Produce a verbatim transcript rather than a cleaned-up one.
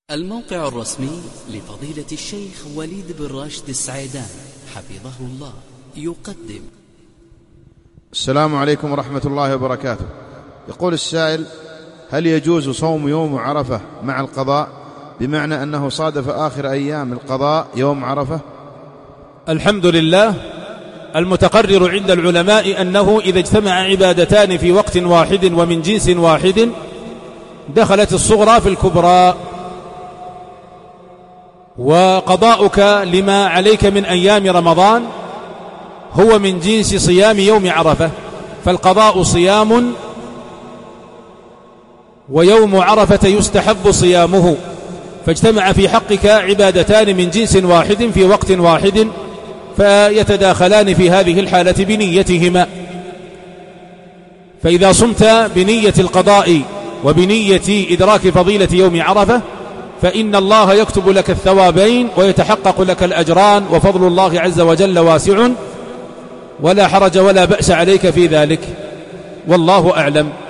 الموقع الرسمي لفضيلة الشيخ وليد بن راشد السعيدان حفظه الله يقدم. السلام عليكم ورحمة الله وبركاته. يقول السائل: هل يجوز صوم يوم عرفة مع القضاء، بمعنى أنه صادف آخر أيام القضاء يوم عرفة؟ الحمد لله. المتقرر عند العلماء أنه إذا اجتمع عبادتان في وقت واحد ومن جنس واحد دخلت الصغرى في الكبرى، وقضاؤك لما عليك من أيام رمضان هو من جنس صيام يوم عرفة، فالقضاء صيام ويوم عرفة يستحب صيامه، فاجتمع في حقك عبادتان من جنس واحد في وقت واحد فيتداخلان في هذه الحالة بنيتهما. فإذا صمت بنية القضاء وبنية إدراك فضيلة يوم عرفة فإن الله يكتب لك الثوابين ويتحقق لك الأجران، وفضل الله عز وجل واسع ولا حرج ولا بأس عليك في ذلك، والله أعلم.